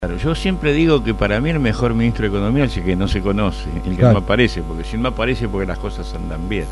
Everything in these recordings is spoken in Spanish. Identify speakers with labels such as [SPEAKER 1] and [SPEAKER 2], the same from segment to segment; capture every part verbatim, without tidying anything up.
[SPEAKER 1] Claro, yo siempre digo que para mí el mejor ministro de Economía es el que no se conoce, el que
[SPEAKER 2] Claro.
[SPEAKER 1] no aparece, porque si no aparece porque las cosas andan bien.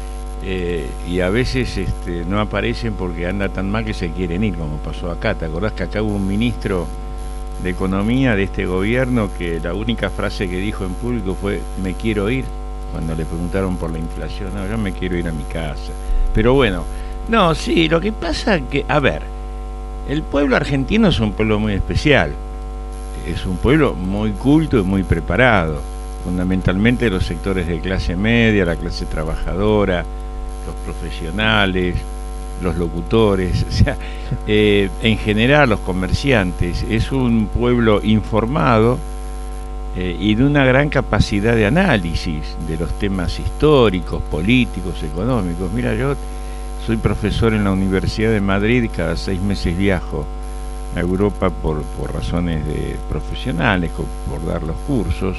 [SPEAKER 1] Eh, y a veces este, no aparecen porque anda tan mal que se quieren ir, como pasó acá. ¿Te acordás que acá hubo un ministro de Economía de este gobierno que la única frase que dijo en público fue "me quiero ir"? Cuando le preguntaron por la inflación, no, yo me quiero ir a mi casa. Pero bueno, no, sí, lo que pasa que, a ver, el pueblo argentino es un pueblo muy especial. Es un pueblo muy culto y muy preparado, fundamentalmente los sectores de clase media, la clase trabajadora, los profesionales, los locutores, o sea, eh, en general los comerciantes. Es un pueblo informado eh, y de una gran capacidad de análisis de los temas históricos, políticos, económicos. Mira, yo soy profesor en la Universidad de Madrid, cada seis meses viajo a Europa por, por razones de profesionales, por dar los cursos,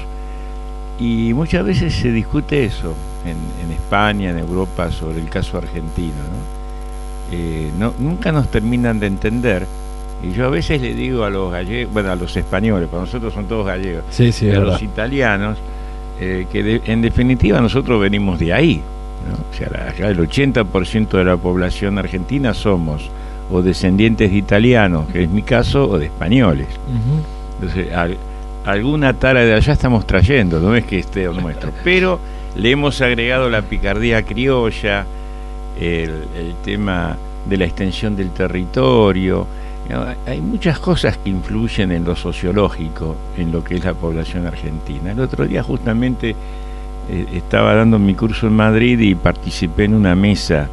[SPEAKER 1] y muchas veces se discute eso en, en España, en Europa, sobre el caso argentino, ¿no? Eh, no, nunca nos terminan de entender, y yo a veces le digo a los gallegos, bueno, a los españoles, para nosotros son todos gallegos,
[SPEAKER 2] sí, sí,
[SPEAKER 1] a
[SPEAKER 2] verdad.
[SPEAKER 1] los italianos, eh, que de, en definitiva nosotros venimos de ahí, ¿no? O sea, la, acá el ochenta por ciento de la población argentina somos o descendientes de italianos, que es mi caso, o de españoles. Uh-huh. Entonces, al, alguna tara de allá estamos trayendo, no es que esté nuestro, pero le hemos agregado la picardía criolla, el, el tema de la extensión del territorio. Hay muchas cosas que influyen en lo sociológico, en lo que es la población argentina. El otro día justamente eh, estaba dando mi curso en Madrid y participé en una mesa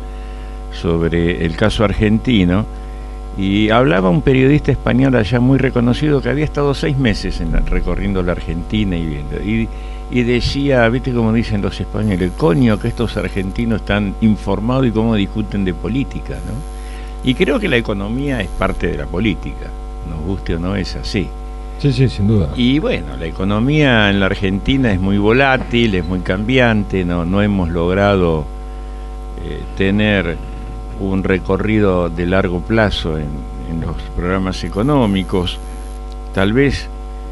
[SPEAKER 1] sobre el caso argentino, y hablaba un periodista español allá muy reconocido que había estado seis meses en la, recorriendo la Argentina y viendo, y, y decía, viste como dicen los españoles, coño que estos argentinos están informados y cómo discuten de política, ¿no? Y creo que la economía es parte de la política, nos guste o no, es así.
[SPEAKER 2] Sí, sí, sin duda.
[SPEAKER 1] Y bueno, la economía en la Argentina es muy volátil, es muy cambiante, no, no hemos logrado eh, tener un recorrido de largo plazo en, en los programas económicos. Tal vez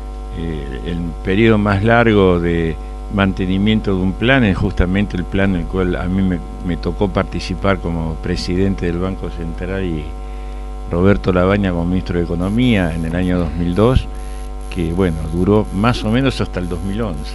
[SPEAKER 1] eh, el periodo más largo de mantenimiento de un plan es justamente el plan en el cual a mí me, me tocó participar como presidente del Banco Central y Roberto Labaña como ministro de Economía en el año dos mil dos, que bueno, duró más o menos hasta el dos mil once.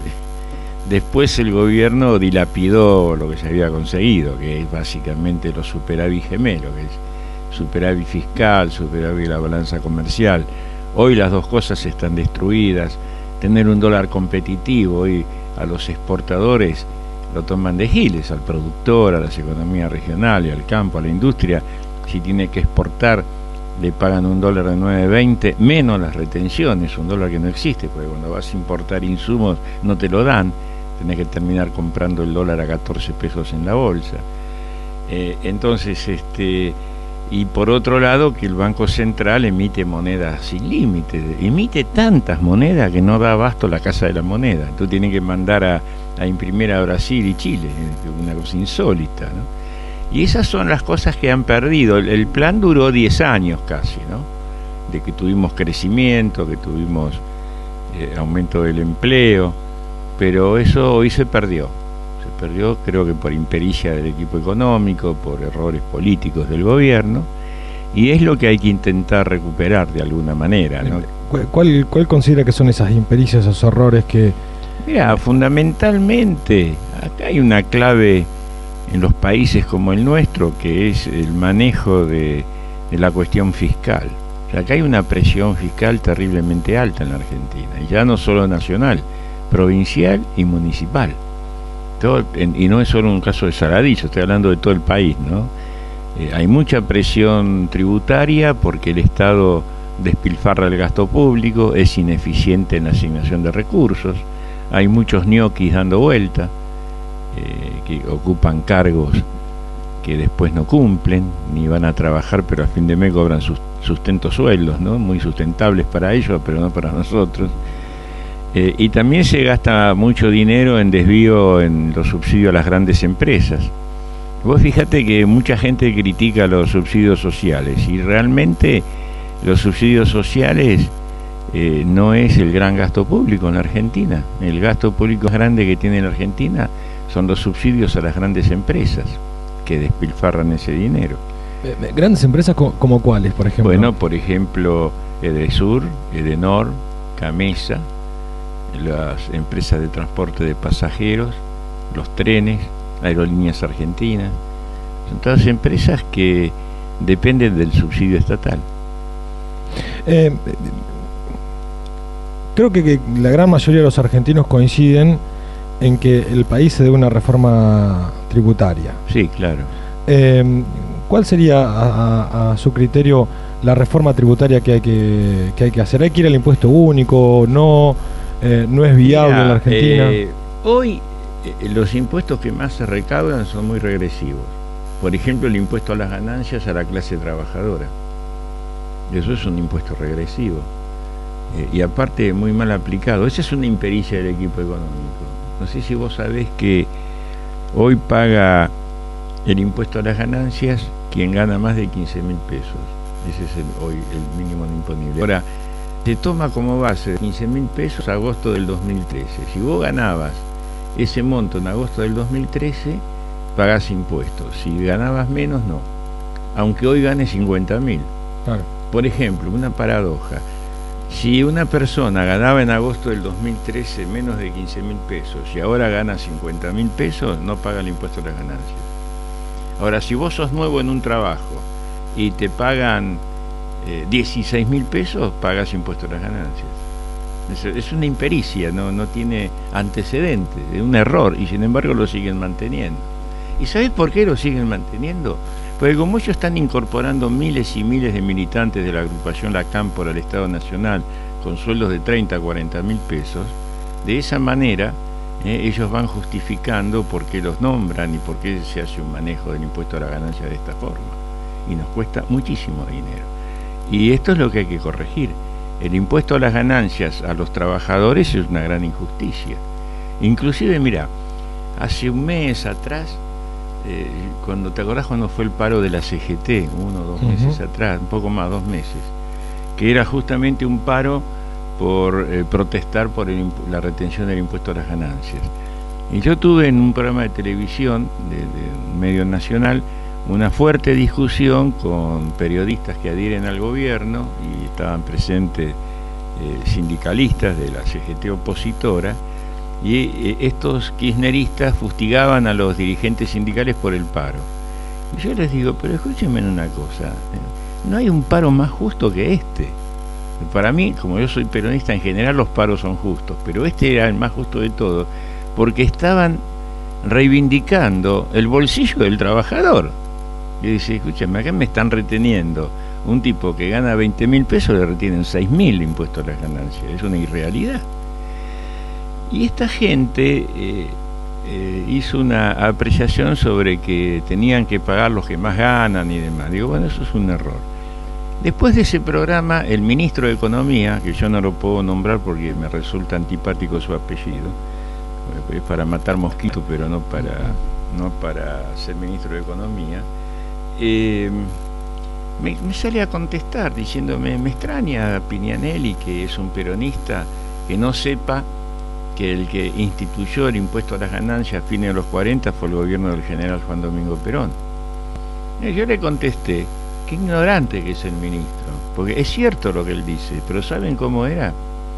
[SPEAKER 1] Después el gobierno dilapidó lo que se había conseguido, que es básicamente los superávit gemelos, que es superávit fiscal, superávit de la balanza comercial. Hoy las dos cosas están destruidas. Tener un dólar competitivo, hoy a los exportadores lo toman de giles, al productor, a las economías regionales, al campo, a la industria. Si tiene que exportar, le pagan un dólar de nueve veinte, menos las retenciones, un dólar que no existe, porque cuando vas a importar insumos no te lo dan. Tenés que terminar comprando el dólar a catorce pesos en la bolsa. Eh, entonces, este, y por otro lado, que el Banco Central emite monedas sin límite, emite tantas monedas que no da abasto la Casa de la Moneda. Tú tienes que mandar a, a imprimir a Brasil y Chile, una cosa insólita, ¿no? Y esas son las cosas que han perdido. El, el plan duró diez años casi, ¿no? De que tuvimos crecimiento, que tuvimos eh, aumento del empleo, pero eso hoy se perdió. Se perdió, creo que por impericia del equipo económico, por errores políticos del gobierno, y es lo que hay que intentar recuperar de alguna manera, ¿no?
[SPEAKER 2] ¿Cuál, cuál considera que son esas impericias, esos errores que...?
[SPEAKER 1] Mira, fundamentalmente, acá hay una clave en los países como el nuestro, que es el manejo de, de la cuestión fiscal. O sea, acá hay una presión fiscal terriblemente alta en la Argentina, y ya no solo nacional, provincial y municipal. Todo, en, y no es solo un caso de Saladillo, estoy hablando de todo el país, ¿no? Eh, hay mucha presión tributaria porque el Estado despilfarra el gasto público, es ineficiente en la asignación de recursos, hay muchos ñoquis dando vuelta, eh, que ocupan cargos que después no cumplen, ni van a trabajar, pero a fin de mes cobran sus sustento sueldos, ¿no? Muy sustentables para ellos, pero no para nosotros. Eh, y también se gasta mucho dinero en desvío en los subsidios a las grandes empresas. Vos fíjate que mucha gente critica los subsidios sociales, y realmente los subsidios sociales eh, no es el gran gasto público en la Argentina. El gasto público más grande que tiene la Argentina son los subsidios a las grandes empresas que despilfarran ese dinero.
[SPEAKER 2] Eh, ¿Grandes empresas como, como cuáles, por ejemplo?
[SPEAKER 1] Bueno, por ejemplo, Edesur, Edenor, Camesa, las empresas de transporte de pasajeros, los trenes, Aerolíneas Argentinas. Son todas empresas que dependen del subsidio estatal.
[SPEAKER 2] Eh, creo que, que la gran mayoría de los argentinos coinciden en que el país se debe una reforma tributaria.
[SPEAKER 1] Sí, claro.
[SPEAKER 2] Eh, ¿Cuál sería, a, a, a su criterio, la reforma tributaria que hay que, que hay que hacer? ¿Hay que ir al impuesto único? ¿No? Eh, ¿No es viable
[SPEAKER 1] Mira,
[SPEAKER 2] en la Argentina?
[SPEAKER 1] Eh, hoy eh, los impuestos que más se recaudan son muy regresivos. Por ejemplo, el impuesto a las ganancias a la clase trabajadora. Eso es un impuesto regresivo. Eh, y aparte muy mal aplicado. Esa es una impericia del equipo económico. No sé si vos sabés que hoy paga el impuesto a las ganancias quien gana más de quince mil pesos. Ese es el, hoy el mínimo imponible. Ahora, se toma como base quince mil pesos agosto del dos mil trece. Si vos ganabas ese monto en agosto del dos mil trece, pagás impuestos. Si ganabas menos, no. Aunque hoy gane cincuenta mil.
[SPEAKER 2] Claro.
[SPEAKER 1] Por ejemplo, una paradoja. Si una persona ganaba en agosto del dos mil trece menos de quince mil pesos y ahora gana cincuenta mil pesos, no paga el impuesto a las ganancias. Ahora, si vos sos nuevo en un trabajo y te pagan eh, dieciséis mil pesos, pagas impuesto a las ganancias. Es, es una impericia, no, no tiene antecedentes, es un error, y sin embargo lo siguen manteniendo. ¿Y sabés por qué lo siguen manteniendo? Porque como ellos están incorporando miles y miles de militantes de la agrupación La Cámpora al Estado Nacional con sueldos de treinta a cuarenta mil pesos, de esa manera eh, ellos van justificando por qué los nombran y por qué se hace un manejo del impuesto a la ganancia de esta forma. Y nos cuesta muchísimo dinero. Y esto es lo que hay que corregir. El impuesto a las ganancias a los trabajadores es una gran injusticia. Inclusive, mira, hace un mes atrás, Eh, cuando te acordás cuando fue el paro de la C G T, uno o dos uh-huh. meses atrás, un poco más, dos meses, que era justamente un paro por eh, protestar por el, la retención del impuesto a las ganancias. Y yo tuve en un programa de televisión de, de un medio nacional una fuerte discusión con periodistas que adhieren al gobierno y estaban presentes eh, sindicalistas de la C G T opositora. Y eh, estos kirchneristas fustigaban a los dirigentes sindicales por el paro. Y yo les digo, pero escúchenme una cosa, no hay un paro más justo que este. Para mí, como yo soy peronista, en general los paros son justos, pero este era el más justo de todos, porque estaban reivindicando el bolsillo del trabajador. Y dice, escúchame, acá me están reteniendo un tipo que gana veinte mil pesos, le retienen seis mil impuestos a las ganancias. Es una irrealidad. Y esta gente eh, eh, hizo una apreciación sobre que tenían que pagar los que más ganan y demás. Digo, bueno, eso es un error. Después de ese programa, el ministro de Economía, que yo no lo puedo nombrar porque me resulta antipático su apellido, es para matar mosquitos, pero no para, no para ser ministro de Economía, eh, me, me sale a contestar diciéndome, me extraña Pignanelli, que es un peronista, que no sepa que el que instituyó el impuesto a las ganancias a fines de los cuarenta fue el gobierno del general Juan Domingo Perón. Y yo le contesté, qué ignorante que es el ministro, porque es cierto lo que él dice, pero ¿saben cómo era?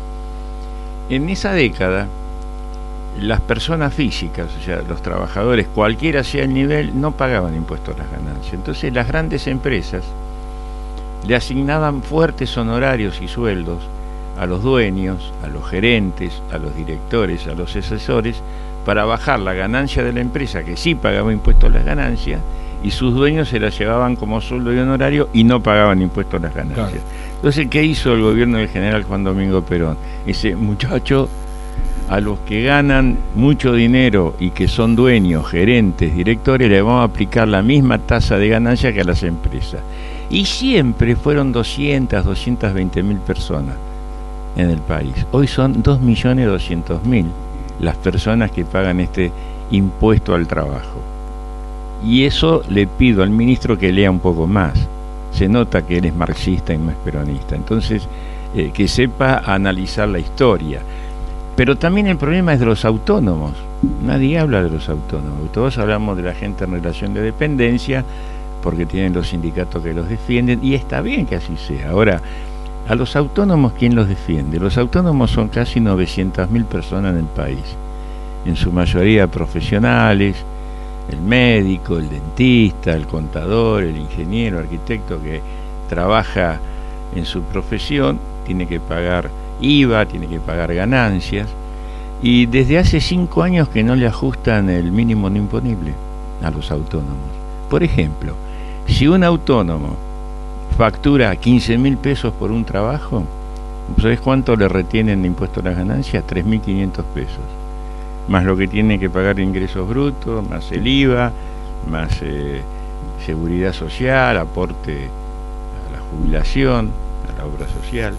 [SPEAKER 1] En esa década, las personas físicas, o sea, los trabajadores, cualquiera sea el nivel, no pagaban impuestos a las ganancias. Entonces las grandes empresas le asignaban fuertes honorarios y sueldos a los dueños, a los gerentes, a los directores, a los asesores, para bajar la ganancia de la empresa, que sí pagaba impuestos a las ganancias, y sus dueños se la llevaban como sueldo y honorario y no pagaban impuestos a las ganancias. Claro. Entonces, ¿qué hizo el gobierno del general Juan Domingo Perón? Ese muchacho, a los que ganan mucho dinero y que son dueños, gerentes, directores, le vamos a aplicar la misma tasa de ganancia que a las empresas. Y siempre fueron doscientas, doscientas veinte mil personas en el país. Hoy son dos millones doscientos mil las personas que pagan este impuesto al trabajo. Y eso le pido al ministro que lea un poco más. Se nota que él es marxista y no es peronista. Entonces, eh, que sepa analizar la historia. Pero también el problema es de los autónomos. Nadie habla de los autónomos. Todos hablamos de la gente en relación de dependencia, porque tienen los sindicatos que los defienden, y está bien que así sea. Ahora, a los autónomos, ¿quién los defiende? Los autónomos son casi novecientas mil personas en el país, en su mayoría profesionales, el médico, el dentista, el contador, el ingeniero, arquitecto que trabaja en su profesión, tiene que pagar I V A, tiene que pagar ganancias, y desde hace cinco años que no le ajustan el mínimo no imponible a los autónomos. Por ejemplo, si un autónomo factura quince mil pesos por un trabajo, ¿sabes cuánto le retienen de impuesto a las ganancias? tres mil quinientos pesos, más lo que tiene que pagar de ingresos brutos, más el I V A, más eh, seguridad social, aporte a la jubilación, a la obra social.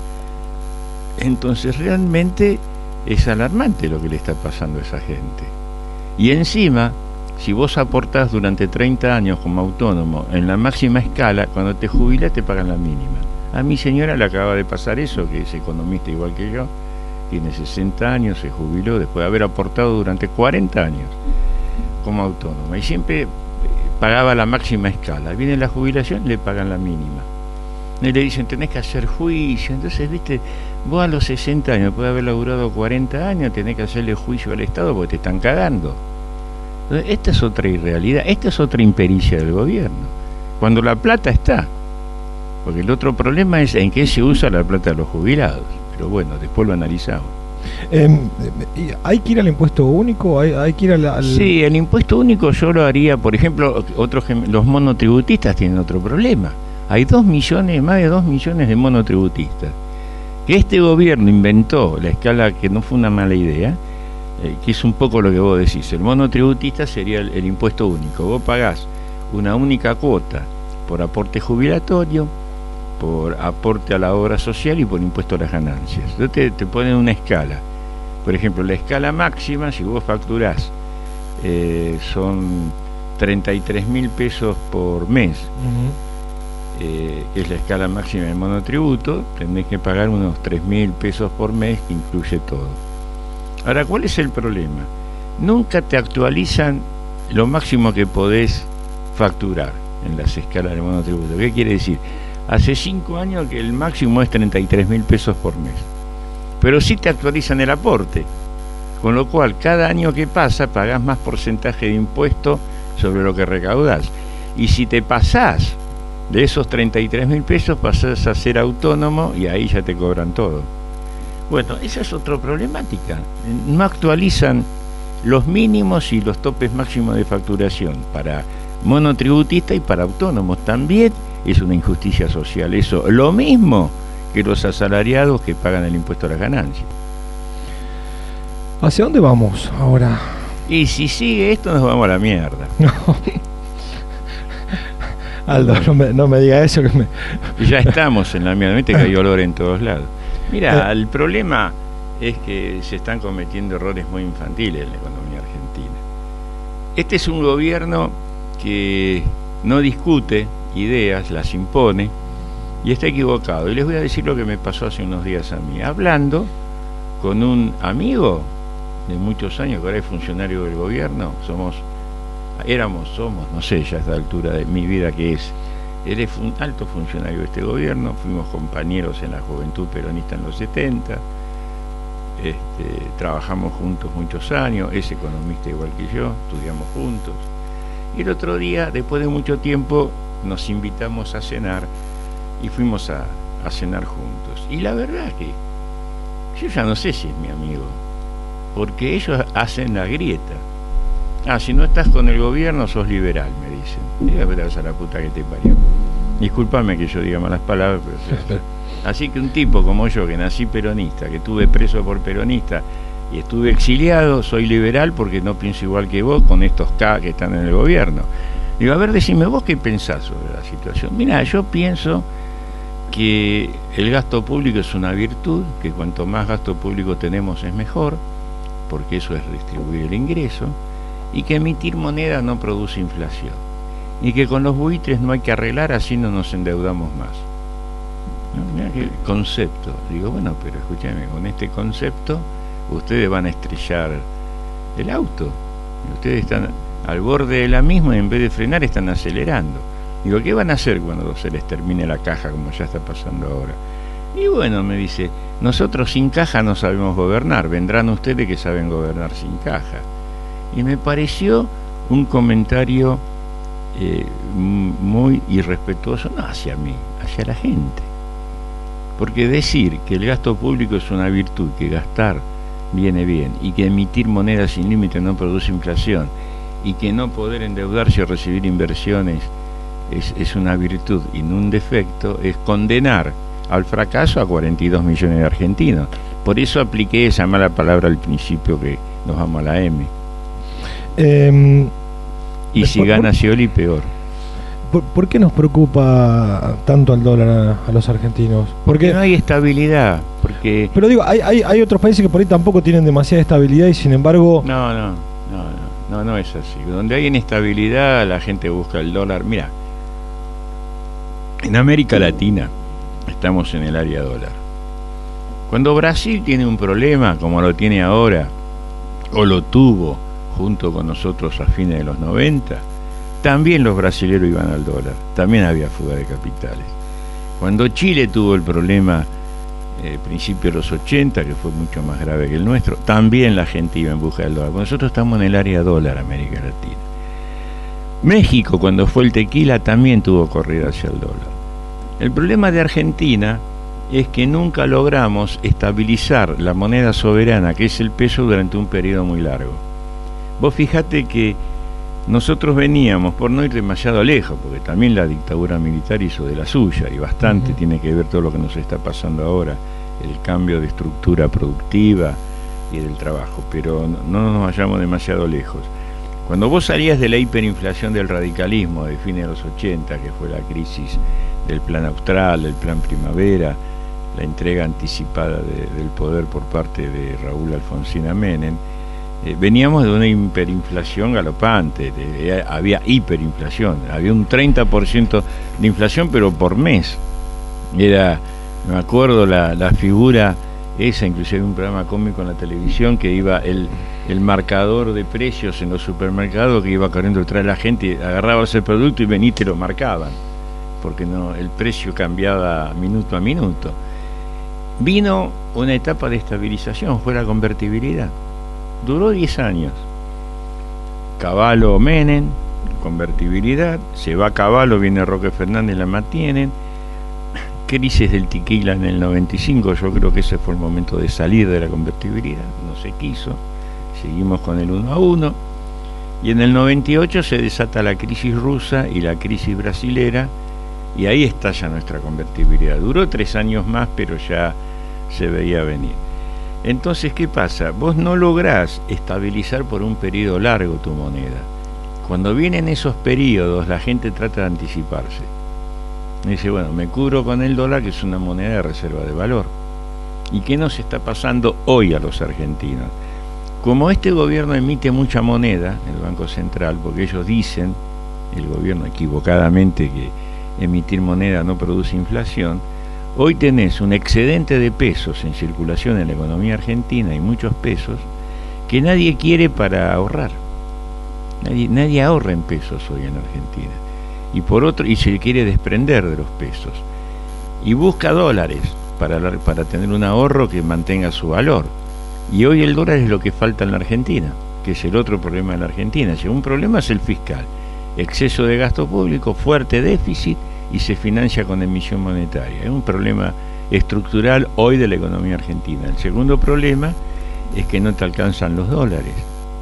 [SPEAKER 1] Entonces realmente es alarmante lo que le está pasando a esa gente. Y encima, si vos aportás durante treinta años como autónomo en la máxima escala, cuando te jubilás te pagan la mínima. A mi señora le acaba de pasar eso, que es economista igual que yo, tiene sesenta años, se jubiló después de haber aportado durante cuarenta años como autónoma y siempre pagaba la máxima escala. Viene la jubilación, le pagan la mínima. Y le dicen, tenés que hacer juicio. Entonces, viste, vos a los sesenta años, después de haber laburado cuarenta años, tenés que hacerle juicio al Estado porque te están cagando. Entonces, esta es otra irrealidad, esta es otra impericia del gobierno. Cuando la plata está, porque el otro problema es en qué se usa la plata de los jubilados. Pero bueno, después lo analizamos.
[SPEAKER 2] Eh, ¿Hay que ir al impuesto único? ¿Hay, hay que ir al, al...
[SPEAKER 1] Sí, el impuesto único yo lo haría, por ejemplo, otros los monotributistas tienen otro problema. Hay dos millones, más de dos millones de monotributistas. Que este gobierno inventó la escala, que no fue una mala idea, eh, que es un poco lo que vos decís. El monotributista sería el, el impuesto único. Vos pagás una única cuota por aporte jubilatorio, por aporte a la obra social y por impuesto a las ganancias. Entonces te, te ponen una escala. Por ejemplo, la escala máxima, si vos facturás, eh, son treinta y tres mil pesos por mes. Uh-huh. Eh, que es la escala máxima del monotributo, tenés que pagar unos tres mil pesos por mes, que incluye todo. Ahora, ¿cuál es el problema? Nunca te actualizan lo máximo que podés facturar en las escalas del monotributo. ¿Qué quiere decir? Hace cinco años que el máximo es treinta y tres mil pesos por mes, pero sí te actualizan el aporte, con lo cual cada año que pasa pagás más porcentaje de impuesto sobre lo que recaudás, y si te pasás de esos treinta y tres mil pesos pasás a ser autónomo y ahí ya te cobran todo. Bueno, esa es otra problemática. No actualizan los mínimos y los topes máximos de facturación para monotributistas y para autónomos. También es una injusticia social eso. Lo mismo que los asalariados que pagan el impuesto a las ganancias.
[SPEAKER 2] ¿Hacia dónde vamos ahora?
[SPEAKER 1] Y si sigue esto nos vamos a la mierda.
[SPEAKER 2] No. Aldo, no me, no me diga eso que me...
[SPEAKER 1] Ya estamos en la mierda, viste que hay olor en todos lados. Mira, el problema es que se están cometiendo errores muy infantiles en la economía argentina. Este es un gobierno que no discute ideas, las impone y está equivocado. Y les voy a decir lo que me pasó hace unos días a mí. Hablando con un amigo de muchos años, que ahora es funcionario del gobierno, somos... éramos, somos, no sé ya a esta altura de mi vida que es, él es un alto funcionario de este gobierno, fuimos compañeros en la Juventud Peronista en los setenta, este, trabajamos juntos muchos años, es economista igual que yo, estudiamos juntos, y el otro día, después de mucho tiempo, nos invitamos a cenar, y fuimos a, a cenar juntos, y la verdad es que yo ya no sé si es mi amigo, porque ellos hacen la grieta. Ah, si no estás con el gobierno sos liberal, me dicen. Diga, vete a la puta que te parió. Discúlpame que yo diga malas palabras, pero, pero así que un tipo como yo, que nací peronista, que estuve preso por peronista y estuve exiliado, soy liberal porque no pienso igual que vos con estos K que están en el gobierno. Digo, a ver, decime vos qué pensás sobre la situación. Mirá, yo pienso que el gasto público es una virtud, que cuanto más gasto público tenemos es mejor, porque eso es distribuir el ingreso, y que emitir moneda no produce inflación, y que con los buitres no hay que arreglar, así no nos endeudamos más. ¿no? Mirá qué concepto. Digo, bueno, pero escúchame, con este concepto ustedes van a estrellar el auto. Ustedes están al borde de la misma y en vez de frenar están acelerando. Digo, ¿qué van a hacer cuando se les termine la caja como ya está pasando ahora? Y bueno, me dice, nosotros sin caja no sabemos gobernar, vendrán ustedes que saben gobernar sin caja. Y me pareció un comentario eh, muy irrespetuoso, no hacia mí, hacia la gente. Porque decir que el gasto público es una virtud, que gastar viene bien, y que emitir moneda sin límite no produce inflación, y que no poder endeudarse o recibir inversiones es, es una virtud y no un defecto, es condenar al fracaso a cuarenta y dos millones de argentinos. Por eso apliqué esa mala palabra al principio, que nos vamos a la M. Eh, y si gana Scioli, peor.
[SPEAKER 2] ¿Por, ¿Por qué nos preocupa tanto el dólar a, a los argentinos?
[SPEAKER 1] Porque, porque no hay estabilidad. Porque
[SPEAKER 2] Pero digo, hay, hay, hay otros países que por ahí tampoco tienen demasiada estabilidad y sin embargo...
[SPEAKER 1] No, no, no, no, no, no es así. Donde hay inestabilidad, la gente busca el dólar. Mira, en América Latina estamos en el área dólar. Cuando Brasil tiene un problema, como lo tiene ahora, o lo tuvo junto con nosotros a fines de los noventa, también los brasileros iban al dólar, también había fuga de capitales. Cuando Chile tuvo el problema eh, principio de los ochenta, que fue mucho más grave que el nuestro, también la gente iba en busca del dólar. Nosotros estamos en el área dólar, América Latina. México, cuando fue el tequila, también tuvo corrida hacia el dólar. El problema de Argentina es que nunca logramos estabilizar la moneda soberana, que es el peso, durante un periodo muy largo. Vos fijate que nosotros veníamos, por no ir demasiado lejos, porque también la dictadura militar hizo de la suya, y bastante uh-huh. tiene que ver todo lo que nos está pasando ahora, el cambio de estructura productiva y del trabajo, pero no, no nos vayamos demasiado lejos. Cuando vos salías de la hiperinflación del radicalismo de fines de los ochenta, que fue la crisis del plan austral, del plan primavera, la entrega anticipada de, del poder por parte de Raúl Alfonsín a Menem, eh, veníamos de una hiperinflación galopante, de, de, había hiperinflación, había un treinta por ciento de inflación, pero por mes. Era, me acuerdo la, la figura esa, inclusive un programa cómico en la televisión, que iba el, el marcador de precios en los supermercados, que iba corriendo detrás de la gente, agarraba ese producto y venía y te lo marcaban, porque no, el precio cambiaba minuto a minuto. Vino una etapa de estabilización, fue la convertibilidad. Duró diez años. Cavallo Menem, convertibilidad, se va Cavallo, viene Roque Fernández, la mantienen. Crisis del tequila en el noventa y cinco, yo creo que ese fue el momento de salir de la convertibilidad, no se quiso, seguimos con el uno a uno. Y en el noventa y ocho se desata la crisis rusa y la crisis brasilera, y ahí estalla nuestra convertibilidad. Duró tres años más, pero ya se veía venir. Entonces, ¿qué pasa? Vos no lográs estabilizar por un periodo largo tu moneda. Cuando vienen esos periodos, la gente trata de anticiparse. Me dice, bueno, me cubro con el dólar, que es una moneda de reserva de valor. ¿Y qué nos está pasando hoy a los argentinos? Como este gobierno emite mucha moneda, el Banco Central, porque ellos dicen, el gobierno equivocadamente, que emitir moneda no produce inflación, hoy tenés un excedente de pesos en circulación en la economía argentina, y muchos pesos que nadie quiere para ahorrar. Nadie, nadie ahorra en pesos hoy en Argentina. Y por otro, y se quiere desprender de los pesos. Y busca dólares para, para tener un ahorro que mantenga su valor. Y hoy el dólar es lo que falta en la Argentina, que es el otro problema de la Argentina. Si un problema es el fiscal, exceso de gasto público, fuerte déficit, y se financia con emisión monetaria. Es un problema estructural hoy de la economía argentina. El segundo problema es que no te alcanzan los dólares,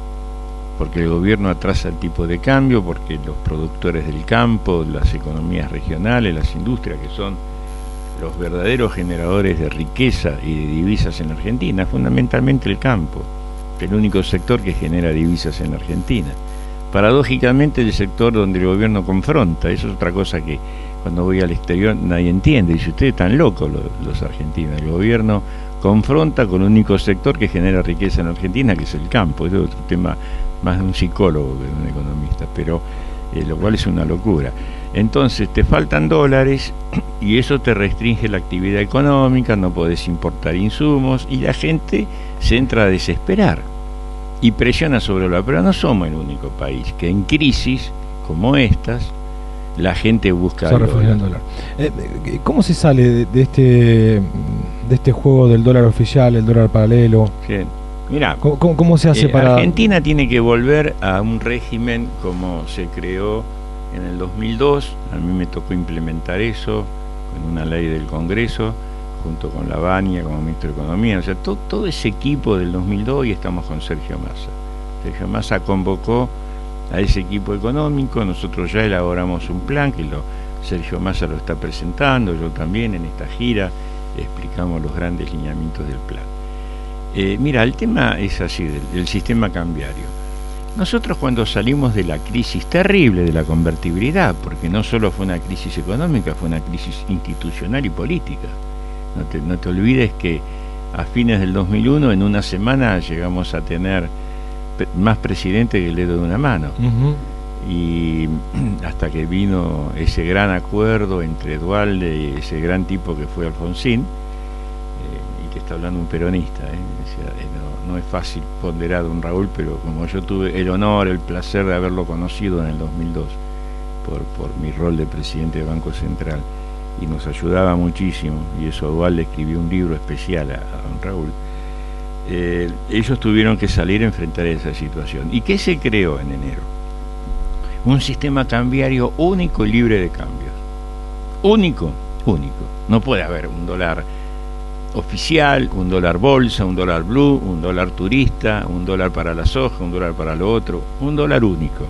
[SPEAKER 1] porque el gobierno atrasa el tipo de cambio, porque los productores del campo, las economías regionales, las industrias, que son los verdaderos generadores de riqueza y de divisas en Argentina, fundamentalmente el campo, el único sector que genera divisas en Argentina. Paradójicamente, el sector donde el gobierno confronta, eso es otra cosa que cuando voy al exterior nadie entiende. Dice, ustedes están locos los, los argentinos. El gobierno confronta con el único sector que genera riqueza en Argentina, que es el campo. Eso es otro tema más de un psicólogo que de un economista. Pero eh, lo cual es una locura. Entonces te faltan dólares y eso te restringe la actividad económica, no podés importar insumos y la gente se entra a desesperar y presiona sobre el dólar. Pero no somos el único país que en crisis como estas la gente busca el dólar. El dólar.
[SPEAKER 2] Eh, ¿Cómo se sale de, de este de este juego del dólar oficial, el dólar paralelo?
[SPEAKER 1] Bien. Mirá,
[SPEAKER 2] ¿Cómo, cómo, cómo se hace
[SPEAKER 1] eh,
[SPEAKER 2] para...?
[SPEAKER 1] Argentina tiene que volver a un régimen como se creó en el dos mil dos. A mí me tocó implementar eso con una ley del Congreso, junto con Lavagna como ministro de Economía. O sea, todo, todo ese equipo del dos mil dos, y estamos con Sergio Massa. Sergio Massa convocó a ese equipo económico, nosotros ya elaboramos un plan que lo, Sergio Massa lo está presentando, yo también en esta gira explicamos los grandes lineamientos del plan. Eh, mira, el tema es así, del, del sistema cambiario. Nosotros cuando salimos de la crisis terrible de la convertibilidad, porque no solo fue una crisis económica, fue una crisis institucional y política. No te, no te olvides que a fines del dos mil uno, en una semana, llegamos a tener más presidente que el dedo de una mano. Uh-huh. Y hasta que vino ese gran acuerdo entre Duhalde y ese gran tipo que fue Alfonsín, que está hablando un peronista, ¿eh? O sea, eh, no, no es fácil ponderar a don Raúl, pero como yo tuve el honor, el placer de haberlo conocido en el dos mil dos por, por mi rol de presidente del Banco Central, y nos ayudaba muchísimo, y eso Duhalde escribió un libro especial a, a don Raúl, eh, ellos tuvieron que salir a enfrentar esa situación. ¿Y qué se creó en enero? Un sistema cambiario único y libre de cambios. Único, único. No puede haber un dólar oficial, un dólar bolsa, un dólar blue, un dólar turista, un dólar para la soja, un dólar para lo otro, un dólar único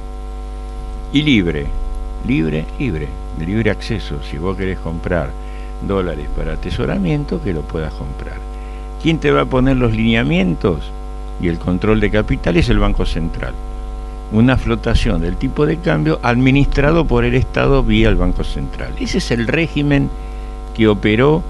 [SPEAKER 1] y libre, libre, libre, de libre acceso. Si vos querés comprar dólares para atesoramiento, que lo puedas comprar. ¿Quién te va a poner los lineamientos y el control de capital? Es el Banco Central. Una flotación del tipo de cambio administrado por el Estado vía el Banco Central. Ese es el régimen que operó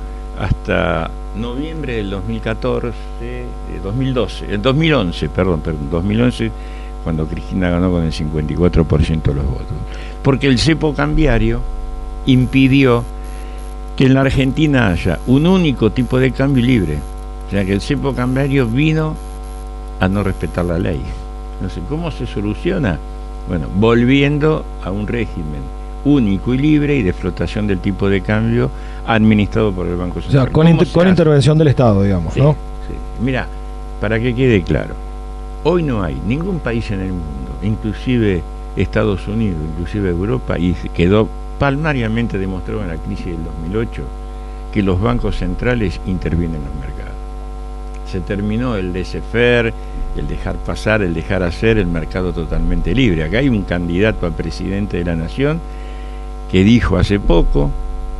[SPEAKER 1] hasta noviembre del dos mil catorce, eh, dos mil doce, el dos mil once, perdón, perdón, dos mil once, cuando Cristina ganó con el cincuenta y cuatro por ciento de los votos. Porque el cepo cambiario impidió que en la Argentina haya un único tipo de cambio libre. O sea que el cepo cambiario vino a no respetar la ley. Entonces, ¿cómo se soluciona? Bueno, volviendo a un régimen único y libre y de flotación del tipo de cambio administrado por el Banco Central.
[SPEAKER 2] O sea, con, inter con intervención del Estado, digamos,
[SPEAKER 1] sí,
[SPEAKER 2] ¿no?
[SPEAKER 1] Sí. Mira, para que quede claro, hoy no hay ningún país en el mundo, inclusive Estados Unidos, inclusive Europa, y quedó palmariamente demostrado en la crisis del dos mil ocho, que los bancos centrales intervienen en los mercados. Se terminó el laissez-faire, el dejar pasar, el dejar hacer, el mercado totalmente libre. Acá hay un candidato a presidente de la Nación que dijo hace poco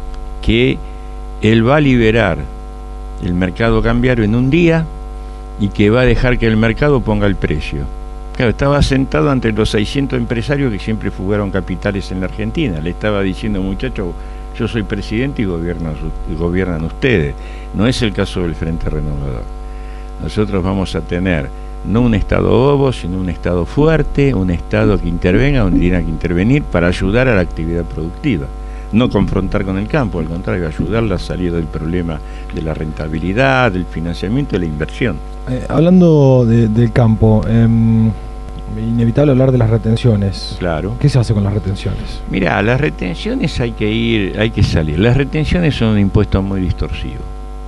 [SPEAKER 1] que él va a liberar el mercado cambiario en un día y que va a dejar que el mercado ponga el precio. Claro, estaba sentado ante los seiscientos empresarios que siempre fugaron capitales en la Argentina. Le estaba diciendo, muchachos, yo soy presidente y gobiernan, y gobiernan ustedes. No es el caso del Frente Renovador. Nosotros vamos a tener no un Estado bobo, sino un Estado fuerte, un Estado que intervenga donde tiene que intervenir para ayudar a la actividad productiva. No confrontar con el campo, al contrario, ayudarla a salir del problema de la rentabilidad, del financiamiento y de la inversión.
[SPEAKER 2] Eh, hablando de, del campo, eh, inevitable hablar de las retenciones.
[SPEAKER 1] Claro.
[SPEAKER 2] ¿Qué se hace con las retenciones?
[SPEAKER 1] Mirá, las retenciones hay que ir, hay que salir. Las retenciones son un impuesto muy distorsivo,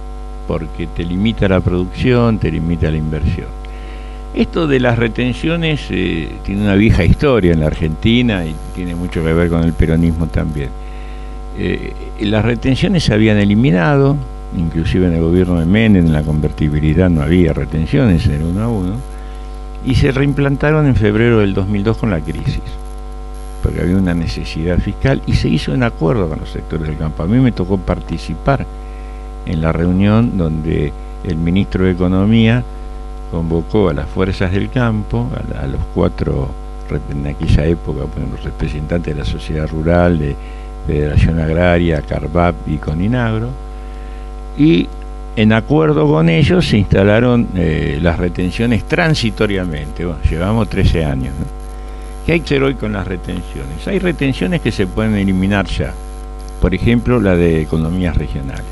[SPEAKER 1] porque te limita la producción, te limita la inversión. Esto de las retenciones eh, tiene una vieja historia en la Argentina y tiene mucho que ver con el peronismo también. Eh, las retenciones se habían eliminado, inclusive en el gobierno de Menem, en la convertibilidad no había retenciones, era uno a uno, y se reimplantaron en febrero del dos mil dos con la crisis, porque había una necesidad fiscal y se hizo en acuerdo con los sectores del campo. A mí me tocó participar en la reunión donde el ministro de Economía convocó a las fuerzas del campo, a, a los cuatro, en aquella época, bueno, los representantes de la sociedad rural, de Federación Agraria, Carvap y Coninagro, y en acuerdo con ellos se instalaron eh, las retenciones transitoriamente. Bueno, llevamos trece años, ¿no? ¿Qué hay que hacer hoy con las retenciones? Hay retenciones que se pueden eliminar ya. Por ejemplo, la de economías regionales.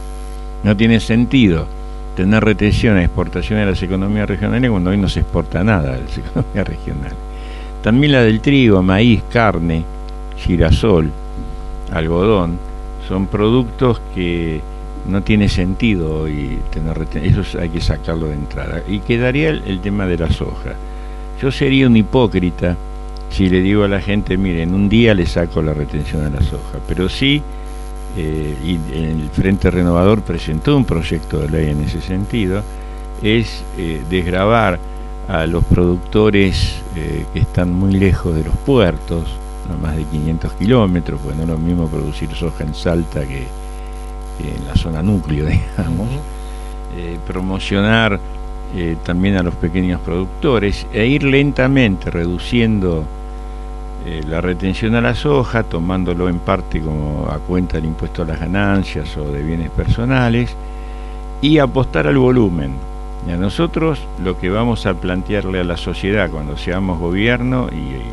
[SPEAKER 1] No tiene sentido tener retención a exportación de las economías regionales cuando hoy no se exporta nada de las economías regionales. También la del trigo, maíz, carne, girasol, algodón, son productos que no tiene sentido hoy tener retención. Eso hay que sacarlo de entrada. Y quedaría el, el tema de la soja. Yo sería un hipócrita si le digo a la gente, mire, en un día le saco la retención a la soja, pero sí, eh, y el Frente Renovador presentó un proyecto de ley en ese sentido, es eh, desgravar a los productores eh, que están muy lejos de los puertos, a más de quinientos kilómetros, porque no es lo mismo producir soja en Salta que, que en la zona núcleo, digamos, uh-huh. eh, promocionar eh, también a los pequeños productores e ir lentamente reduciendo Eh, la retención a la soja, tomándolo en parte como a cuenta del impuesto a las ganancias o de bienes personales, y apostar al volumen. Y a nosotros lo que vamos a plantearle a la sociedad cuando seamos gobierno, y,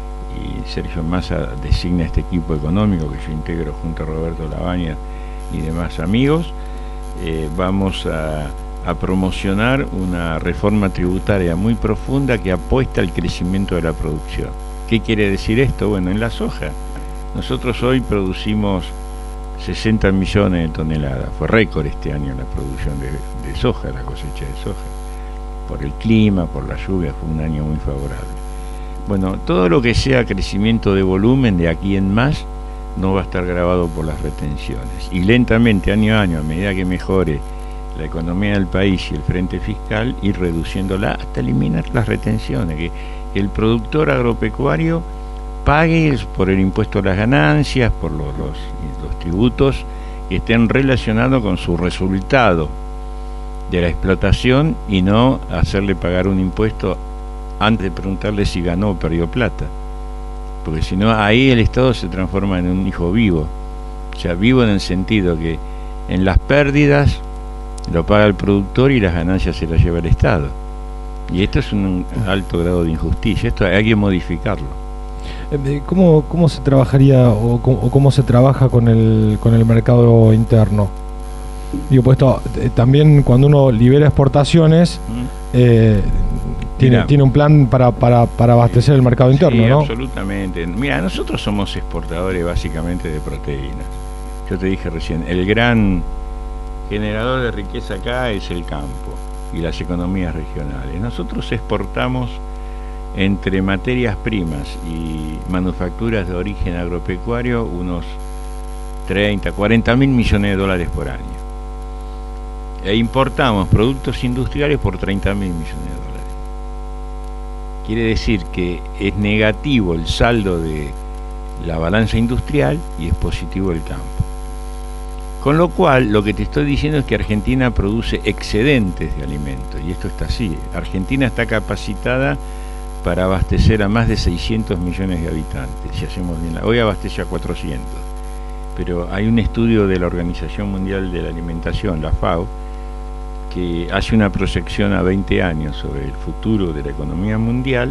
[SPEAKER 1] y Sergio Massa designa este equipo económico que yo integro junto a Roberto Labaña y demás amigos, eh, vamos a, a promocionar una reforma tributaria muy profunda que apuesta al crecimiento de la producción. ¿Qué quiere decir esto? Bueno, en la soja, nosotros hoy producimos sesenta millones de toneladas. Fue récord este año la producción de, de soja, la cosecha de soja. Por el clima, por la lluvia, fue un año muy favorable. Bueno, todo lo que sea crecimiento de volumen de aquí en más no va a estar grabado por las retenciones. Y lentamente, año a año, a medida que mejore la economía del país y el frente fiscal, ir reduciéndola hasta eliminar las retenciones, que el productor agropecuario pague por el impuesto a las ganancias, por los, los, los tributos que estén relacionados con su resultado de la explotación, y no hacerle pagar un impuesto antes de preguntarle si ganó o perdió plata, porque si no, ahí el Estado se transforma en un hijo vivo. O sea, vivo en el sentido que en las pérdidas lo paga el productor y las ganancias se las lleva el Estado. Y esto es un alto grado de injusticia. Esto hay que modificarlo.
[SPEAKER 2] ¿Cómo, cómo se trabajaría o cómo, o cómo se trabaja con el con el mercado interno? Digo, pues esto, eh, también cuando uno libera exportaciones, ¿Mm? eh, tiene, Mira, tiene un plan para, para, para abastecer el mercado
[SPEAKER 1] sí,
[SPEAKER 2] interno, ¿no?
[SPEAKER 1] Absolutamente. Mira, nosotros somos exportadores básicamente de proteínas. Yo te dije recién, el gran generador de riqueza acá es el campo y las economías regionales. Nosotros exportamos entre materias primas y manufacturas de origen agropecuario unos treinta, cuarenta mil millones de dólares por año. E importamos productos industriales por treinta mil millones de dólares. Quiere decir que es negativo el saldo de la balanza industrial y es positivo el campo. Con lo cual, lo que te estoy diciendo es que Argentina produce excedentes de alimentos, y esto está así. Argentina está capacitada para abastecer a más de seiscientos millones de habitantes, si hacemos bien la... Hoy abastece a cuatrocientos, pero hay un estudio de la Organización Mundial de la Alimentación, la FAO, que hace una proyección a veinte años sobre el futuro de la economía mundial,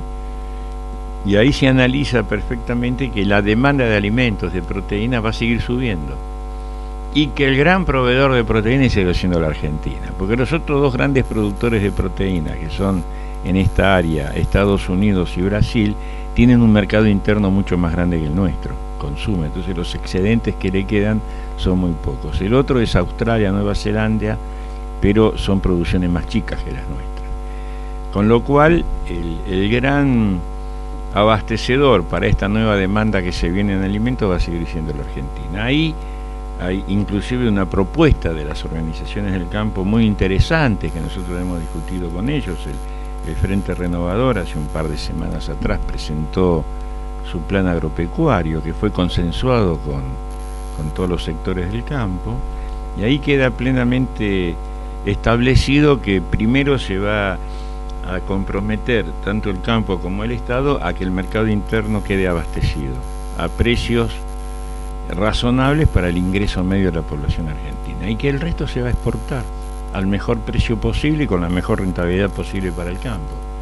[SPEAKER 1] y ahí se analiza perfectamente que la demanda de alimentos, de proteínas, va a seguir subiendo, y que el gran proveedor de proteínas sigue siendo la Argentina, porque los otros dos grandes productores de proteínas, que son en esta área Estados Unidos y Brasil, tienen un mercado interno mucho más grande que el nuestro, consume, entonces los excedentes que le quedan son muy pocos. El otro es Australia, Nueva Zelanda, pero son producciones más chicas que las nuestras, con lo cual el, el gran abastecedor para esta nueva demanda que se viene en alimentos va a seguir siendo la Argentina. Ahí hay inclusive una propuesta de las organizaciones del campo muy interesante que nosotros hemos discutido con ellos. El, el Frente Renovador hace un par de semanas atrás presentó su plan agropecuario, que fue consensuado con, con todos los sectores del campo, y ahí queda plenamente establecido que primero se va a comprometer tanto el campo como el Estado a que el mercado interno quede abastecido a precios razonables para el ingreso medio de la población argentina, y que el resto se va a exportar al mejor precio posible y con la mejor rentabilidad posible para el campo.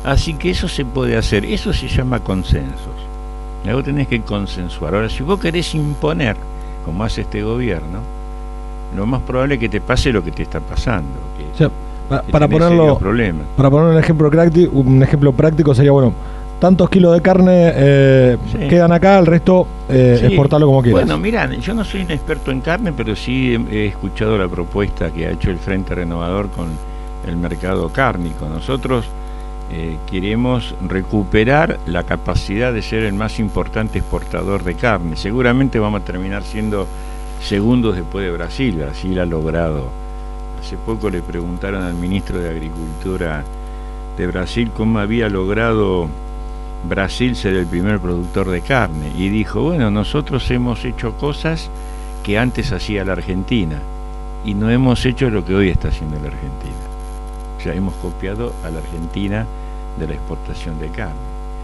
[SPEAKER 1] Así que eso se puede hacer, eso se llama consensos. Y vos tenés que consensuar. Ahora, si vos querés imponer, como hace este gobierno, lo más probable es que te pase lo que te está pasando. Que,
[SPEAKER 2] o sea, para,
[SPEAKER 1] que
[SPEAKER 2] para ponerlo, para poner un ejemplo práctico, un ejemplo práctico sería, bueno, tantos kilos de carne eh, sí. quedan acá, el resto eh, sí. exportarlo como quieras.
[SPEAKER 1] Bueno, mirá, yo no soy un experto en carne, pero sí he, he escuchado la propuesta que ha hecho el Frente Renovador con el mercado cárnico. Nosotros eh, queremos recuperar la capacidad de ser el más importante exportador de carne. Seguramente vamos a terminar siendo segundos después de Brasil. Brasil ha logrado. Hace poco le preguntaron al ministro de Agricultura de Brasil cómo había logrado Brasil ser el primer productor de carne, y dijo, bueno, nosotros hemos hecho cosas que antes hacía la Argentina y no hemos hecho lo que hoy está haciendo la Argentina. O sea, hemos copiado a la Argentina de la exportación de carne.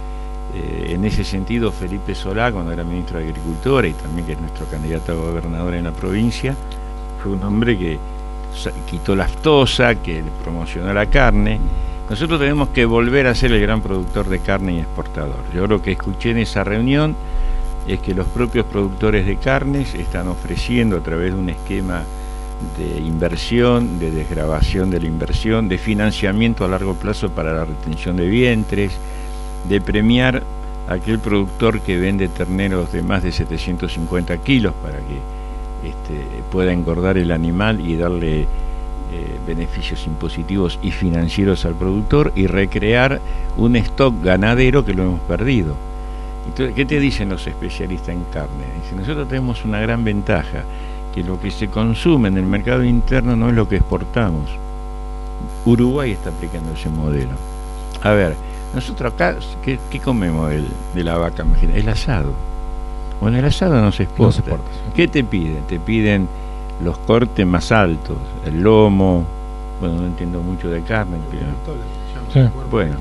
[SPEAKER 1] Eh, en ese sentido, Felipe Solá, cuando era ministro de Agricultura y también que es nuestro candidato a gobernador en la provincia, fue un hombre que quitó la aftosa, que promocionó la carne. Nosotros tenemos que volver a ser el gran productor de carne y exportador. Yo lo que escuché en esa reunión es que los propios productores de carnes están ofreciendo a través de un esquema de inversión, de desgravación de la inversión, de financiamiento a largo plazo para la retención de vientres, de premiar a aquel productor que vende terneros de más de setecientos cincuenta kilos para que este, pueda engordar el animal y darle Eh, beneficios impositivos y financieros al productor, y recrear un stock ganadero que lo hemos perdido. Entonces, ¿qué te dicen los especialistas en carne? Dicen, nosotros tenemos una gran ventaja, que lo que se consume en el mercado interno no es lo que exportamos. Uruguay está aplicando ese modelo. A ver, nosotros acá, ¿qué, qué comemos el, de la vaca? Imagina, el asado. Bueno, el asado no se exporta. No se exporta, sí. ¿Qué te piden? Te piden los cortes más altos, el lomo, bueno, no entiendo mucho de carne, pero sí. Bueno,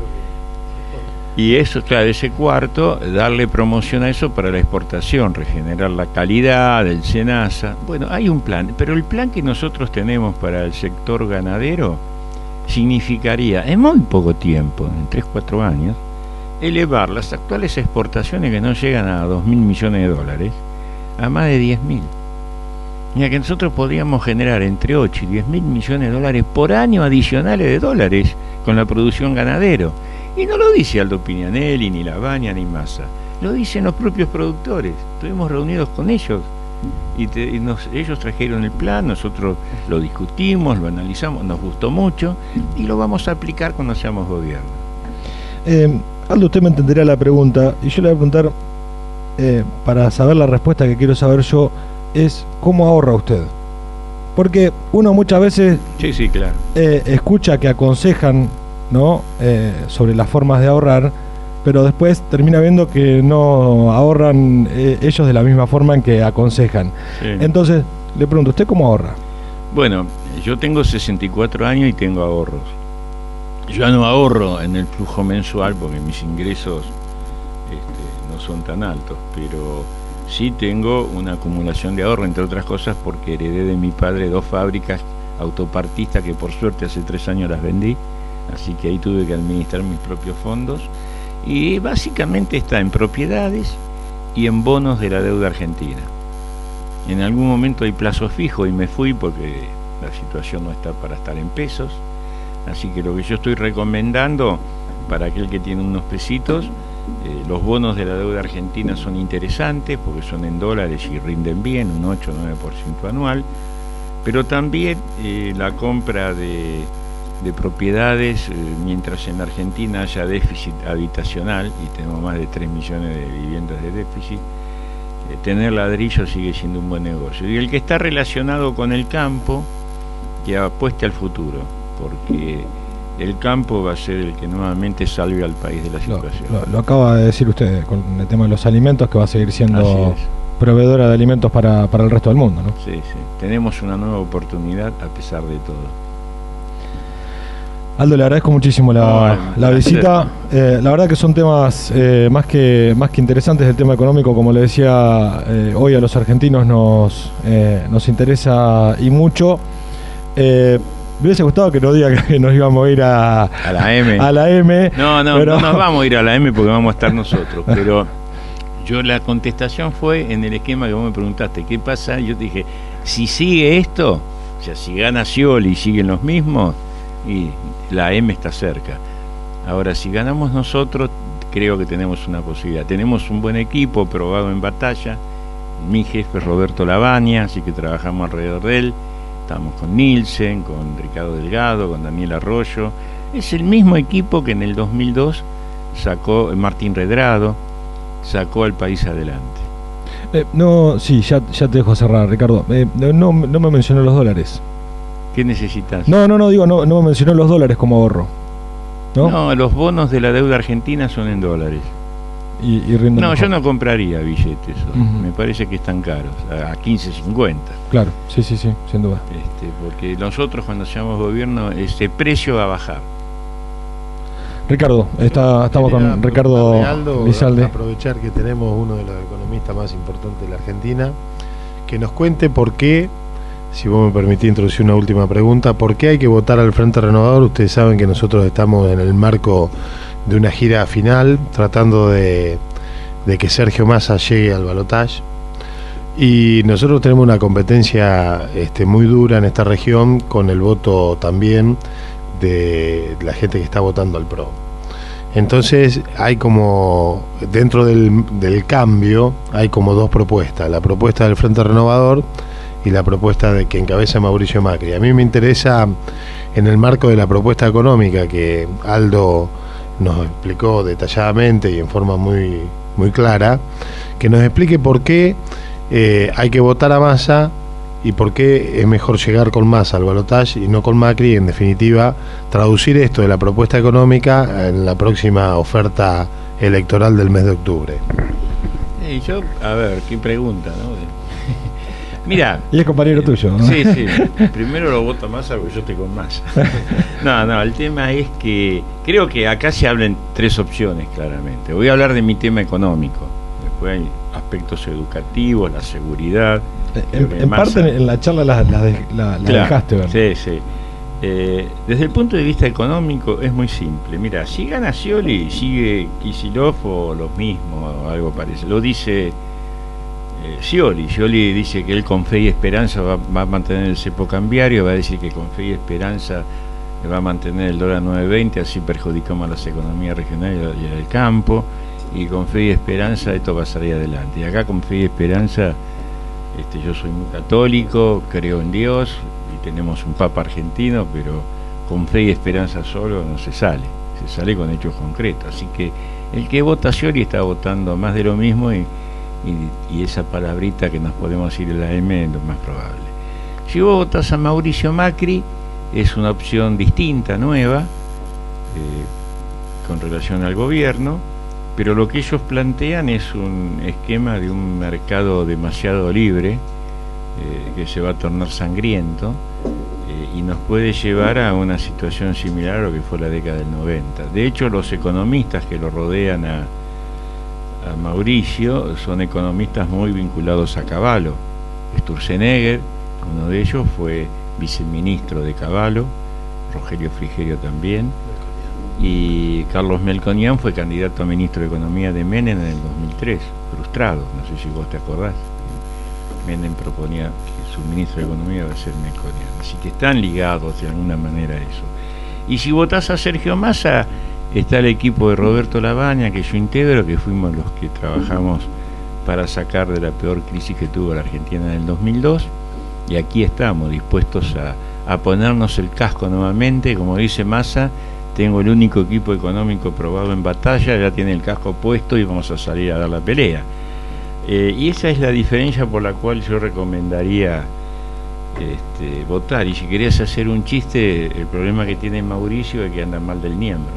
[SPEAKER 1] y eso, claro, ese cuarto, darle promoción a eso para la exportación, regenerar la calidad del SENASA. Bueno, hay un plan, pero el plan que nosotros tenemos para el sector ganadero significaría, en muy poco tiempo, en tres, cuatro años, elevar las actuales exportaciones, que no llegan a dos mil millones de dólares, a más de diez mil. Mira, que nosotros podríamos generar entre ocho y diez mil millones de dólares por año adicionales de dólares con la producción ganadero. Y no lo dice Aldo Pignanelli, ni Lavagna, ni Massa. Lo dicen los propios productores. Estuvimos reunidos con ellos y, te, y nos, ellos trajeron el plan, nosotros lo discutimos, lo analizamos, nos gustó mucho y lo vamos a aplicar cuando seamos gobierno.
[SPEAKER 2] Eh, Aldo, usted me entenderá la pregunta y yo le voy a preguntar, eh, para saber la respuesta que quiero saber yo, es ¿cómo ahorra usted? Porque uno muchas veces
[SPEAKER 1] sí, sí, claro.
[SPEAKER 2] eh, escucha que aconsejan, ¿no? Eh, sobre las formas de ahorrar, pero después termina viendo que no ahorran eh, ellos de la misma forma en que aconsejan. Sí. Entonces, le pregunto, ¿usted cómo ahorra?
[SPEAKER 1] Bueno, yo tengo sesenta y cuatro años y tengo ahorros. Yo no ahorro en el flujo mensual porque mis ingresos este, no son tan altos, pero sí tengo una acumulación de ahorro, entre otras cosas porque heredé de mi padre dos fábricas autopartistas que por suerte hace tres años las vendí, así que ahí tuve que administrar mis propios fondos, y básicamente está en propiedades y en bonos de la deuda argentina. En algún momento hay plazo fijo y me fui porque la situación no está para estar en pesos, así que lo que yo estoy recomendando para aquel que tiene unos pesitos, Eh, los bonos de la deuda argentina son interesantes porque son en dólares y rinden bien, un ocho o nueve por ciento anual, pero también eh, la compra de, de propiedades, eh, mientras en la Argentina haya déficit habitacional, y tenemos más de tres millones de viviendas de déficit, eh, tener ladrillo sigue siendo un buen negocio. Y el que está relacionado con el campo, que apueste al futuro, porque el campo va a ser el que nuevamente salve al país de la situación.
[SPEAKER 2] Lo, lo, lo acaba de decir usted con el tema de los alimentos, que va a seguir siendo proveedora de alimentos para, para el resto del mundo, ¿no?
[SPEAKER 1] Sí, sí. Tenemos una nueva oportunidad a pesar de todo.
[SPEAKER 2] Aldo, le agradezco muchísimo la, oh, la visita. Eh, la verdad que son temas eh, más que más que interesantes. El tema económico, como le decía, eh, hoy a los argentinos nos, eh, nos interesa y mucho. Eh, Me hubiese gustado que nos diga que nos íbamos a ir a,
[SPEAKER 1] a la M.
[SPEAKER 2] A la M.
[SPEAKER 1] No, no,
[SPEAKER 2] pero...
[SPEAKER 1] no nos vamos a ir a la M porque vamos a estar nosotros. Pero yo la contestación fue en el esquema que vos me preguntaste, ¿qué pasa? Yo te dije, si sigue esto, o sea, si gana Scioli y siguen los mismos, y la M está cerca. Ahora, si ganamos nosotros, creo que tenemos una posibilidad. Tenemos un buen equipo, probado en batalla. Mi jefe es Roberto Lavagna, así que trabajamos alrededor de él. Estamos con Nielsen, con Ricardo Delgado, con Daniel Arroyo. Es el mismo equipo que en el dos mil dos sacó Martín Redrado, sacó al país adelante.
[SPEAKER 2] Eh, no, sí, ya, ya te dejo cerrar, Ricardo. Eh, no, no me mencionó los dólares.
[SPEAKER 1] ¿Qué necesitas?
[SPEAKER 2] No, no, no, digo, no, no me mencionó los dólares como ahorro. ¿No?
[SPEAKER 1] No, los bonos de la deuda argentina son en dólares.
[SPEAKER 2] Y, y rinden
[SPEAKER 1] no,
[SPEAKER 2] mejor.
[SPEAKER 1] yo no compraría billetes. Uh-huh. Me parece que están caros, a quince cincuenta.
[SPEAKER 2] Claro, sí, sí, sí, sin duda.
[SPEAKER 1] Este, porque nosotros cuando seamos gobierno, ese precio va a bajar.
[SPEAKER 2] Ricardo, está, estamos con Ricardo Lizalde.
[SPEAKER 3] Aprovechar que tenemos uno de los economistas más importantes de la Argentina, que nos cuente por qué, si vos me permitís introducir una última pregunta, ¿por qué hay que votar al Frente Renovador? Ustedes saben que nosotros estamos en el marco de una gira final, tratando de, de que Sergio Massa llegue al balotaje, y nosotros tenemos una competencia este, muy dura en esta región, con el voto también de la gente que está votando al P R O. Entonces hay como, dentro del, del cambio, hay como dos propuestas, la propuesta del Frente Renovador y la propuesta de que encabeza Mauricio Macri. A mí me interesa, en el marco de la propuesta económica que Aldo nos explicó detalladamente y en forma muy, muy clara, que nos explique por qué eh, hay que votar a Massa y por qué es mejor llegar con Massa al balotaje y no con Macri, y en definitiva traducir esto de la propuesta económica en la próxima oferta electoral del mes de octubre.
[SPEAKER 1] Y yo, a ver, qué pregunta, ¿no? Mira,
[SPEAKER 2] y es compañero eh, tuyo, ¿no?
[SPEAKER 1] Sí, sí. Primero lo voto Massa porque yo estoy con Massa. No, no, el tema es que creo que acá se hablan tres opciones, claramente. Voy a hablar de mi tema económico. Después hay aspectos educativos, la seguridad.
[SPEAKER 2] En, en parte en la charla la, la, de, la, la claro, dejaste ver.
[SPEAKER 1] Sí, sí. Eh, desde el punto de vista económico es muy simple. Mira, si gana Scioli, sigue Kicillof o lo mismo, o algo parecido. Lo dice eh, Scioli. Scioli dice que él con fe y esperanza va, va a mantener el cepo cambiario, va a decir que con fe y esperanza va a mantener el dólar nueve veinte, así perjudicamos a las economías regionales y al campo, y con fe y esperanza esto va a salir adelante. Y acá con fe y esperanza, este, yo soy muy católico, creo en Dios, y tenemos un papa argentino, pero con fe y esperanza solo no se sale, se sale con hechos concretos. Así que el que vota Scioli está votando más de lo mismo, y, y, y esa palabrita que nos podemos ir en la M es lo más probable. Si vos votás a Mauricio Macri, es una opción distinta, nueva, eh, con relación al gobierno, pero lo que ellos plantean es un esquema de un mercado demasiado libre, eh, que se va a tornar sangriento, eh, y nos puede llevar a una situación similar a lo que fue la década del noventa. De hecho, los economistas que lo rodean a, a Mauricio son economistas muy vinculados a Cavallo. Sturzenegger, uno de ellos, fue viceministro de Cavallo, Rogelio Frigerio también, y Carlos Melconian fue candidato a ministro de Economía de Menem en el dos mil tres, frustrado, no sé si vos te acordás. Menem proponía que su ministro de Economía iba a ser Melconian, así que están ligados de alguna manera a eso. Y si votás a Sergio Massa, está el equipo de Roberto Lavagna, que yo integro, que fuimos los que trabajamos para sacar de la peor crisis que tuvo la Argentina en el dos mil dos, y aquí estamos dispuestos a, a ponernos el casco nuevamente. Como dice Massa, tengo el único equipo económico probado en batalla, ya tiene el casco puesto y vamos a salir a dar la pelea. Eh, y esa es la diferencia por la cual yo recomendaría este, votar. Y si querías hacer un chiste, el problema que tiene Mauricio es que anda mal del miembro,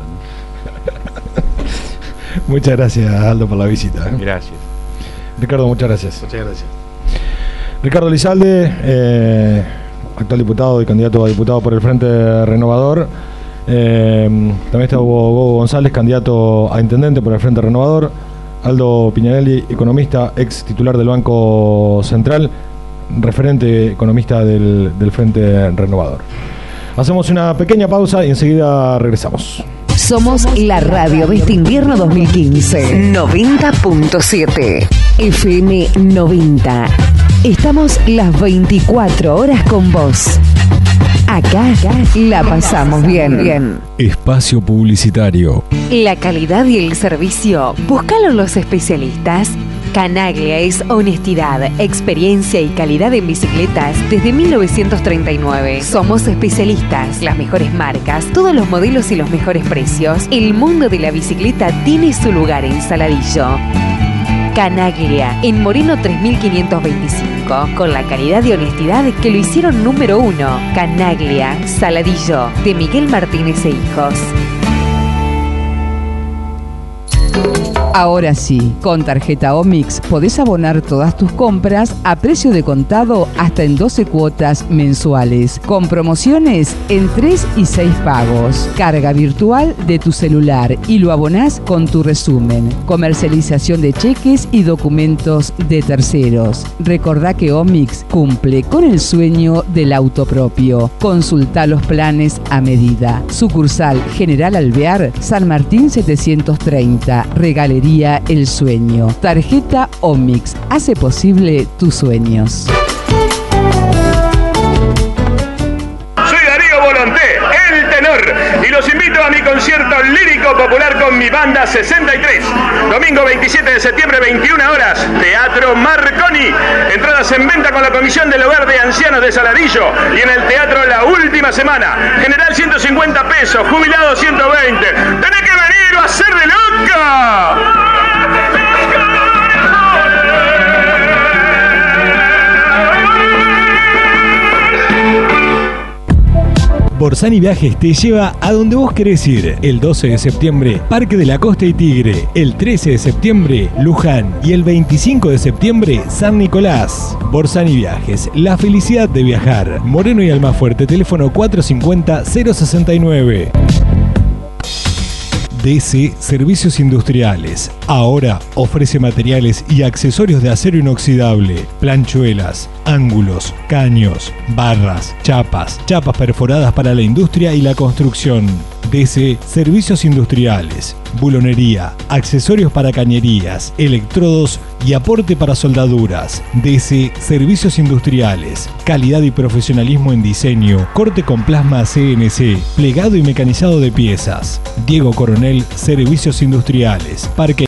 [SPEAKER 1] ¿no?
[SPEAKER 2] Muchas gracias, Aldo, por la visita, ¿eh?
[SPEAKER 1] Gracias.
[SPEAKER 2] Ricardo, muchas gracias.
[SPEAKER 3] Muchas gracias.
[SPEAKER 2] Ricardo Lizalde, eh, actual diputado y candidato a diputado por el Frente Renovador. Eh, también está Hugo, Hugo González, candidato a intendente por el Frente Renovador. Aldo Piñanelli, economista, ex titular del Banco Central, referente economista del, del Frente Renovador. Hacemos una pequeña pausa y enseguida regresamos.
[SPEAKER 4] Somos la radio de este invierno dos mil quince. noventa punto siete. F M noventa. Estamos las veinticuatro horas con vos. Acá, acá la pasamos bien. bien.
[SPEAKER 5] Espacio publicitario.
[SPEAKER 4] La calidad y el servicio, búscalo los especialistas. Canaglia es honestidad, experiencia y calidad en bicicletas desde mil novecientos treinta y nueve. Somos especialistas, las mejores marcas, todos los modelos y los mejores precios. El mundo de la bicicleta tiene su lugar en Saladillo. Canaglia, en Moreno tres mil quinientos veinticinco, con la calidad y honestidad que lo hicieron número uno. Canaglia, Saladillo, de Miguel Martínez e Hijos.
[SPEAKER 6] Ahora sí, con tarjeta Omix podés abonar todas tus compras a precio de contado hasta en doce cuotas mensuales, con promociones en tres y seis pagos. Carga virtual de tu celular y lo abonás con tu resumen. Comercialización de cheques y documentos de terceros. Recordá que Omix cumple con el sueño del auto propio. Consultá los planes a medida. Sucursal General Alvear, San Martín setecientos treinta. Regalería El Sueño. Tarjeta Omix hace posible tus sueños.
[SPEAKER 7] Soy Darío Volonté, el tenor, y los invito a mi concierto lírico popular con mi banda sesenta y tres. Domingo veintisiete de septiembre, veintiuna horas, Teatro Marconi. Entradas en venta con la Comisión del Hogar de Ancianos de Saladillo y en el teatro La Última Semana. General ciento cincuenta pesos, jubilado ciento veinte. ¡Tenés que venir o hacer de loca!
[SPEAKER 8] Borsani Viajes te lleva a donde vos querés ir. El doce de septiembre, Parque de la Costa y Tigre. El trece de septiembre, Luján. Y el veinticinco de septiembre, San Nicolás. Borsani Viajes, la felicidad de viajar. Moreno y Almafuerte, teléfono cuatro cinco cero, cero seis nueve. D C Servicios Industriales. Ahora ofrece materiales y accesorios de acero inoxidable, planchuelas, ángulos, caños, barras, chapas, chapas perforadas para la industria y la construcción. D C Servicios Industriales, bulonería, accesorios para cañerías, electrodos y aporte para soldaduras. D C Servicios Industriales, calidad y profesionalismo en diseño, corte con plasma C N C, plegado y mecanizado de piezas. Diego Coronel, Servicios Industriales, Parque